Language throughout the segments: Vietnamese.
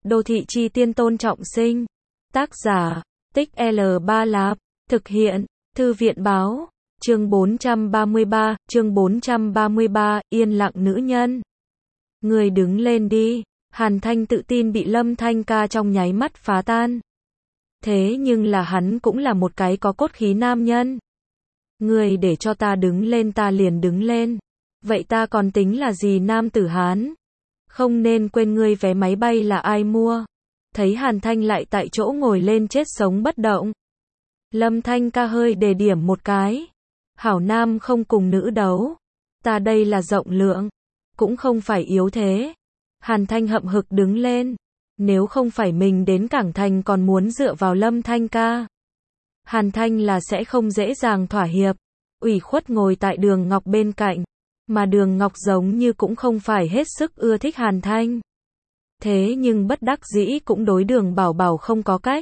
Đô thị chi tiên Tôn Trọng Sinh. Tác giả, Tích L3 Lạp. Thực hiện, Thư viện báo. Chương 433, yên lặng nữ nhân. Người đứng lên đi. Hàn Thanh tự tin bị Lâm Thanh Ca trong nháy mắt phá tan. Thế nhưng là hắn cũng là một cái có cốt khí nam nhân. Người để cho ta đứng lên ta liền đứng lên. Vậy ta còn tính là gì nam tử Hán? Không nên quên ngươi vé máy bay là ai mua. Thấy Hàn Thanh lại tại chỗ ngồi lên chết sống bất động. Lâm Thanh Ca hơi đề điểm một cái. Hảo nam không cùng nữ đấu. Ta đây là rộng lượng. Cũng không phải yếu thế. Hàn Thanh hậm hực đứng lên. Nếu không phải mình đến Cảng Thành còn muốn dựa vào Lâm Thanh Ca. Hàn Thanh là sẽ không dễ dàng thỏa hiệp. Ủy khuất ngồi tại Đường Ngọc bên cạnh. Mà Đường Ngọc giống như cũng không phải hết sức ưa thích Hàn Thanh. Thế nhưng bất đắc dĩ cũng đối Đường Bảo Bảo không có cách.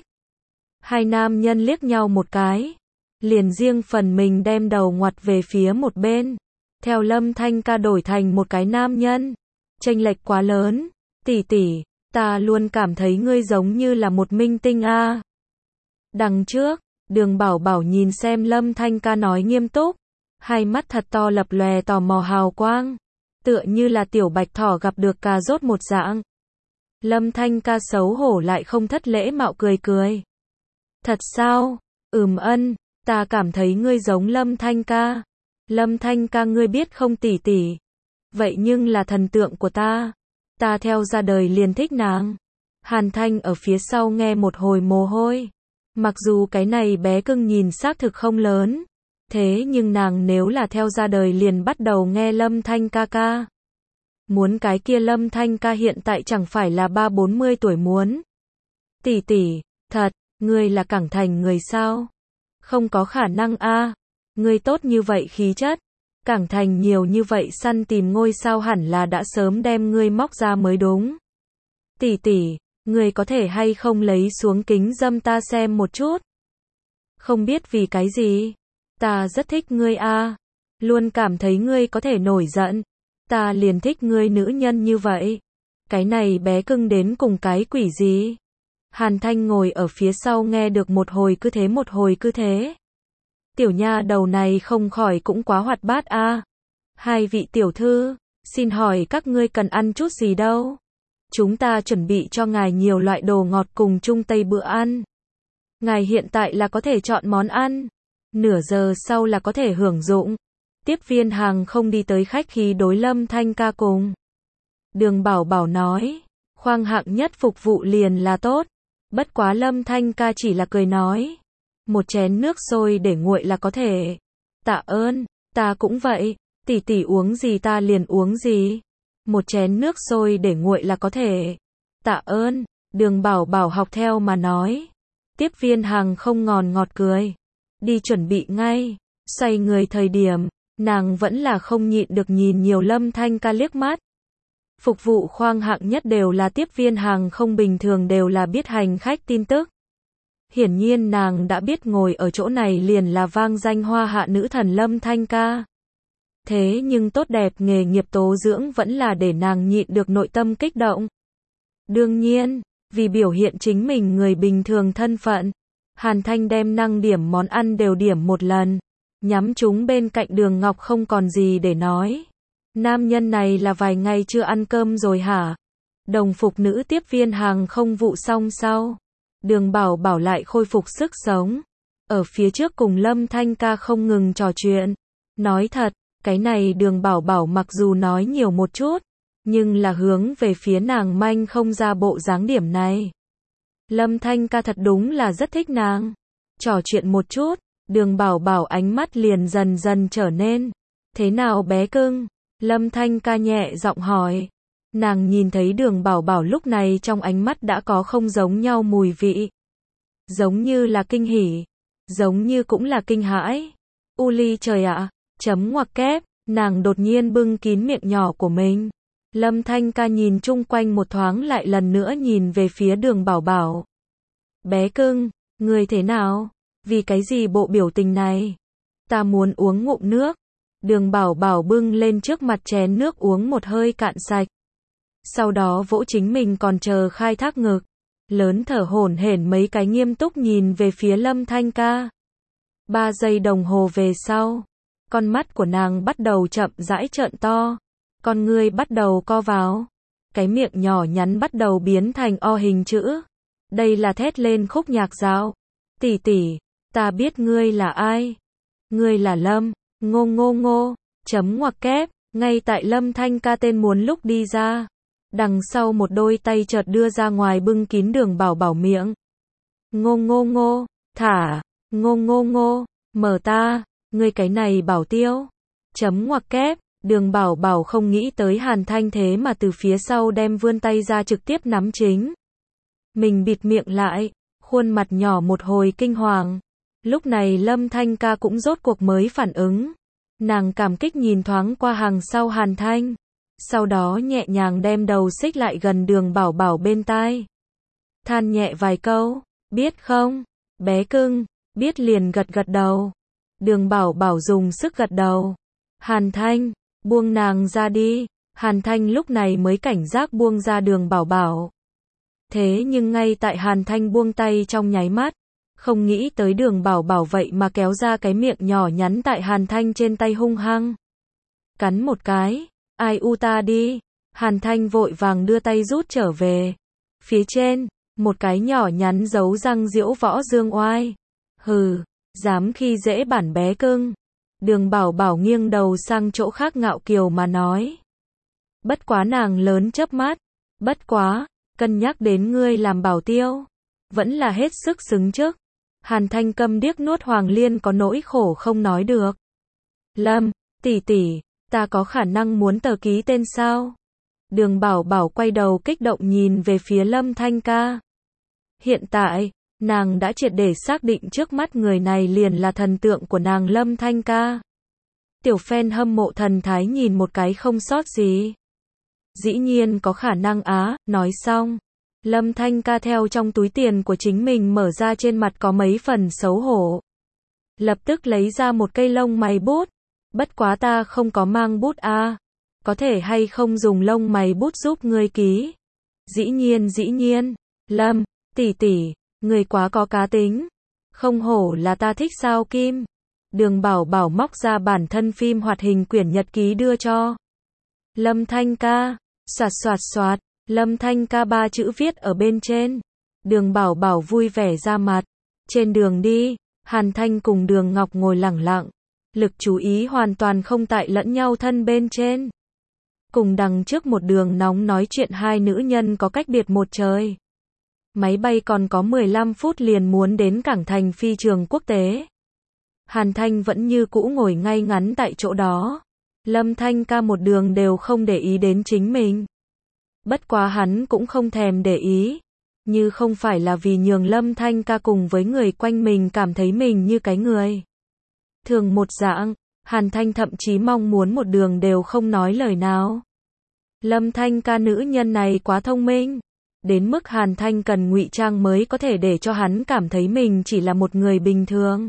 Hai nam nhân liếc nhau một cái. Liền riêng phần mình đem đầu ngoặt về phía một bên. Theo Lâm Thanh Ca đổi thành một cái nam nhân. Chênh lệch quá lớn. Tỷ tỷ, ta luôn cảm thấy ngươi giống như là một minh tinh a. Đằng trước, Đường Bảo Bảo nhìn xem Lâm Thanh Ca nói nghiêm túc. Hai mắt thật to lập lòe tò mò hào quang. Tựa như là tiểu bạch thỏ gặp được cà rốt một dạng. Lâm Thanh Ca xấu hổ lại không thất lễ mạo cười cười. Thật sao? Ân, ta cảm thấy ngươi giống Lâm Thanh Ca. Lâm Thanh Ca ngươi biết không tỷ tỷ. Vậy nhưng là thần tượng của ta. Ta theo ra đời liền thích nàng. Hàn Thanh ở phía sau nghe một hồi mồ hôi. Mặc dù cái này bé cưng nhìn xác thực không lớn. Thế nhưng nàng nếu là theo ra đời liền bắt đầu nghe Lâm Thanh Ca ca. Muốn cái kia Lâm Thanh Ca hiện tại chẳng phải là 30-40 tuổi muốn. Tỷ tỷ, thật, ngươi là Cảng Thành người sao? Không có khả năng a. Ngươi tốt như vậy khí chất. Cảng Thành nhiều như vậy săn tìm ngôi sao hẳn là đã sớm đem ngươi móc ra mới đúng. Tỷ tỷ, ngươi có thể hay không lấy xuống kính dâm ta xem một chút? Không biết vì cái gì. Ta rất thích ngươi a. Luôn cảm thấy ngươi có thể nổi giận. Ta liền thích ngươi nữ nhân như vậy. Cái này bé cưng đến cùng cái quỷ gì? Hàn Thanh ngồi ở phía sau nghe được một hồi cứ thế. Tiểu nha đầu này không khỏi cũng quá hoạt bát a. Hai vị tiểu thư, xin hỏi các ngươi cần ăn chút gì đâu? Chúng ta chuẩn bị cho ngài nhiều loại đồ ngọt cùng chung tây bữa ăn. Ngài hiện tại là có thể chọn món ăn. Nửa giờ sau là có thể hưởng dụng. Tiếp viên hàng không đi tới khách khí đối Lâm Thanh Ca cùng. Đường Bảo Bảo nói, khoang hạng nhất phục vụ liền là tốt. Bất quá Lâm Thanh Ca chỉ là cười nói. Một chén nước sôi để nguội là có thể. Tạ ơn, ta cũng vậy. Tỷ tỷ uống gì ta liền uống gì. Một chén nước sôi để nguội là có thể. Tạ ơn, Đường Bảo Bảo học theo mà nói. Tiếp viên hàng không ngọt cười. Đi chuẩn bị ngay. Xoay người thời điểm, nàng vẫn là không nhịn được nhìn nhiều Lâm Thanh Ca liếc mắt. Phục vụ khoang hạng nhất đều là tiếp viên hàng không bình thường đều là biết hành khách tin tức. Hiển nhiên nàng đã biết ngồi ở chỗ này liền là vang danh hoa hạ nữ thần Lâm Thanh Ca. Thế nhưng tốt đẹp nghề nghiệp tố dưỡng vẫn là để nàng nhịn được nội tâm kích động. Đương nhiên, vì biểu hiện chính mình người bình thường thân phận, Hàn Thanh đem năng điểm món ăn đều điểm một lần. Nhắm chúng bên cạnh Đường Ngọc không còn gì để nói. Nam nhân này là vài ngày chưa ăn cơm rồi hả? Đồng phục nữ tiếp viên hàng không vụ xong sau. Đường Bảo Bảo lại khôi phục sức sống. Ở phía trước cùng Lâm Thanh Ca không ngừng trò chuyện. Nói thật, cái này Đường Bảo Bảo mặc dù nói nhiều một chút, nhưng là hướng về phía nàng manh không ra bộ dáng điểm này. Lâm Thanh Ca thật đúng là rất thích nàng. Trò chuyện một chút, Đường Bảo Bảo ánh mắt liền dần dần trở nên. Thế nào bé cưng? Lâm Thanh Ca nhẹ giọng hỏi. Nàng nhìn thấy Đường Bảo Bảo lúc này trong ánh mắt đã có không giống nhau mùi vị. Giống như là kinh hỉ. Giống như cũng là kinh hãi. Uli trời ạ, chấm ngoặc kép, nàng đột nhiên bưng kín miệng nhỏ của mình. Lâm Thanh Ca nhìn chung quanh một thoáng lại lần nữa nhìn về phía Đường Bảo Bảo. Bé cưng, người thế nào? Vì cái gì bộ biểu tình này? Ta muốn uống ngụm nước. Đường Bảo Bảo bưng lên trước mặt chén nước uống một hơi cạn sạch. sau đó vỗ chính mình còn chờ khai thác ngực, lớn thở hổn hển mấy cái nghiêm túc nhìn về phía Lâm Thanh Ca. 3 giây đồng hồ về sau, con mắt của nàng bắt đầu chậm rãi trợn to, con ngươi bắt đầu co vào, cái miệng nhỏ nhắn bắt đầu biến thành O hình chữ. Đây là thét lên khúc nhạc dạo. Tỷ tỷ, ta biết ngươi là ai. Ngươi là Lâm, ngô ngô ngô, chấm ngoặc kép, ngay tại Lâm Thanh Ca tên muốn lúc đi ra. Đằng sau một đôi tay chợt đưa ra ngoài bưng kín Đường Bảo Bảo miệng. Ngô ngô ngô, thả, ngô ngô ngô, mở ta, ngươi cái này bảo tiêu. Chấm ngoặc kép, Đường Bảo Bảo không nghĩ tới Hàn Thanh thế mà từ phía sau đem vươn tay ra trực tiếp nắm chính. Mình bịt miệng lại, khuôn mặt nhỏ một hồi kinh hoàng. Lúc này Lâm Thanh Ca cũng rốt cuộc mới phản ứng. Nàng cảm kích nhìn thoáng qua hàng sau Hàn Thanh. Sau đó nhẹ nhàng đem đầu xích lại gần Đường Bảo Bảo bên tai. Than nhẹ vài câu, biết không, bé cưng, biết liền gật gật đầu. Đường Bảo Bảo dùng sức gật đầu. Hàn Thanh, buông nàng ra đi. Hàn Thanh lúc này mới cảnh giác buông ra Đường Bảo Bảo. Thế nhưng ngay tại Hàn Thanh buông tay trong nháy mắt, không nghĩ tới Đường Bảo Bảo vậy mà kéo ra cái miệng nhỏ nhắn tại Hàn Thanh trên tay hung hăng. Cắn một cái, ai u ta đi. Hàn Thanh vội vàng đưa tay rút trở về. Phía trên, một cái nhỏ nhắn giấu răng diễu võ dương oai. Hừ, dám khi dễ bản bé cưng. Đường Bảo Bảo nghiêng đầu sang chỗ khác ngạo kiều mà nói. Bất quá nàng lớn chớp mắt. Bất quá, cân nhắc đến ngươi làm bảo tiêu, vẫn là hết sức xứng chức. Hàn Thanh câm điếc nuốt Hoàng Liên có nỗi khổ không nói được. Lâm, tỷ tỷ, ta có khả năng muốn tờ ký tên sao? Đường Bảo Bảo quay đầu kích động nhìn về phía Lâm Thanh Ca. Hiện tại, nàng đã triệt để xác định trước mắt người này liền là thần tượng của nàng Lâm Thanh Ca. Tiểu fan hâm mộ thần thái nhìn một cái không sót gì. Dĩ nhiên có khả năng á, nói xong. Lâm Thanh Ca theo trong túi tiền của chính mình mở ra trên mặt có mấy phần xấu hổ. Lập tức lấy ra một cây lông mày bút. Bất quá ta không có mang bút a, có thể hay không dùng lông mày bút giúp ngươi ký? Dĩ nhiên. Lâm, tỷ tỷ, ngươi quá có cá tính. Không hổ là ta thích sao Kim. Đường Bảo Bảo móc ra bản thân phim hoạt hình quyển nhật ký đưa cho Lâm Thanh Ca. Soạt soạt soạt, Lâm Thanh Ca 3 chữ viết ở bên trên. Đường Bảo Bảo vui vẻ ra mặt. Trên đường đi, Hàn Thanh cùng Đường Ngọc ngồi lẳng lặng. Lực chú ý hoàn toàn không tại lẫn nhau thân bên trên. Cùng đằng trước một đường nóng nói chuyện hai nữ nhân có cách biệt một trời. Máy bay còn có 15 phút liền muốn đến cảng thành phi trường quốc tế. Hàn Thanh vẫn như cũ ngồi ngay ngắn tại chỗ đó. Lâm Thanh Ca một đường đều không để ý đến chính mình. Bất quá hắn cũng không thèm để ý. Như không phải là vì nhường Lâm Thanh Ca cùng với người quanh mình cảm thấy mình như cái người thường một dạng. Hàn Thanh thậm chí mong muốn một đường đều không nói lời nào. Lâm Thanh Ca nữ nhân này quá thông minh. Đến mức Hàn Thanh cần ngụy trang mới có thể để cho hắn cảm thấy mình chỉ là một người bình thường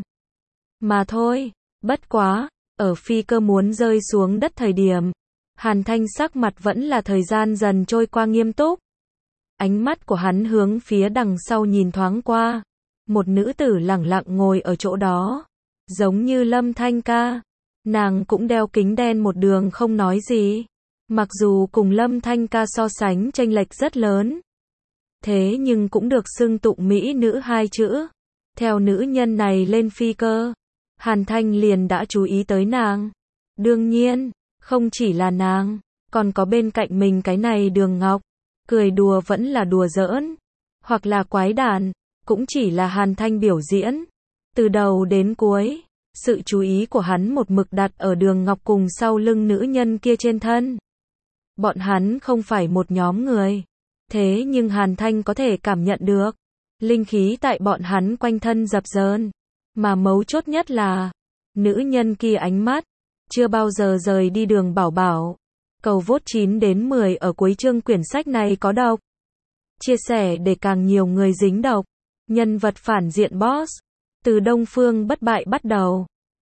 mà thôi. Bất quá, ở phi cơ muốn rơi xuống đất thời điểm, Hàn Thanh sắc mặt vẫn là thời gian dần trôi qua nghiêm túc. Ánh mắt của hắn hướng phía đằng sau nhìn thoáng qua. Một nữ tử lẳng lặng ngồi ở chỗ đó. Giống như Lâm Thanh Ca. Nàng cũng đeo kính đen một đường không nói gì. Mặc dù cùng Lâm Thanh Ca so sánh chênh lệch rất lớn. Thế nhưng cũng được xưng tụng mỹ nữ 2 chữ. Theo nữ nhân này lên phi cơ, Hàn Thanh liền đã chú ý tới nàng. Đương nhiên, không chỉ là nàng, còn có bên cạnh mình cái này Đường Ngọc. Cười đùa vẫn là đùa giỡn, hoặc là quái đản, cũng chỉ là Hàn Thanh biểu diễn. Từ đầu đến cuối, sự chú ý của hắn một mực đặt ở Đường Ngọc cùng sau lưng nữ nhân kia trên thân. Bọn hắn không phải một nhóm người. Thế nhưng Hàn Thanh có thể cảm nhận được linh khí tại bọn hắn quanh thân dập dờn. Mà mấu chốt nhất là nữ nhân kia ánh mắt chưa bao giờ rời đi Đường Bảo Bảo. Cầu vote 9 đến 10 ở cuối chương quyển sách này có độc. Chia sẻ để càng nhiều người dính độc. Nhân vật phản diện boss. Từ Đông Phương Bất Bại bắt đầu.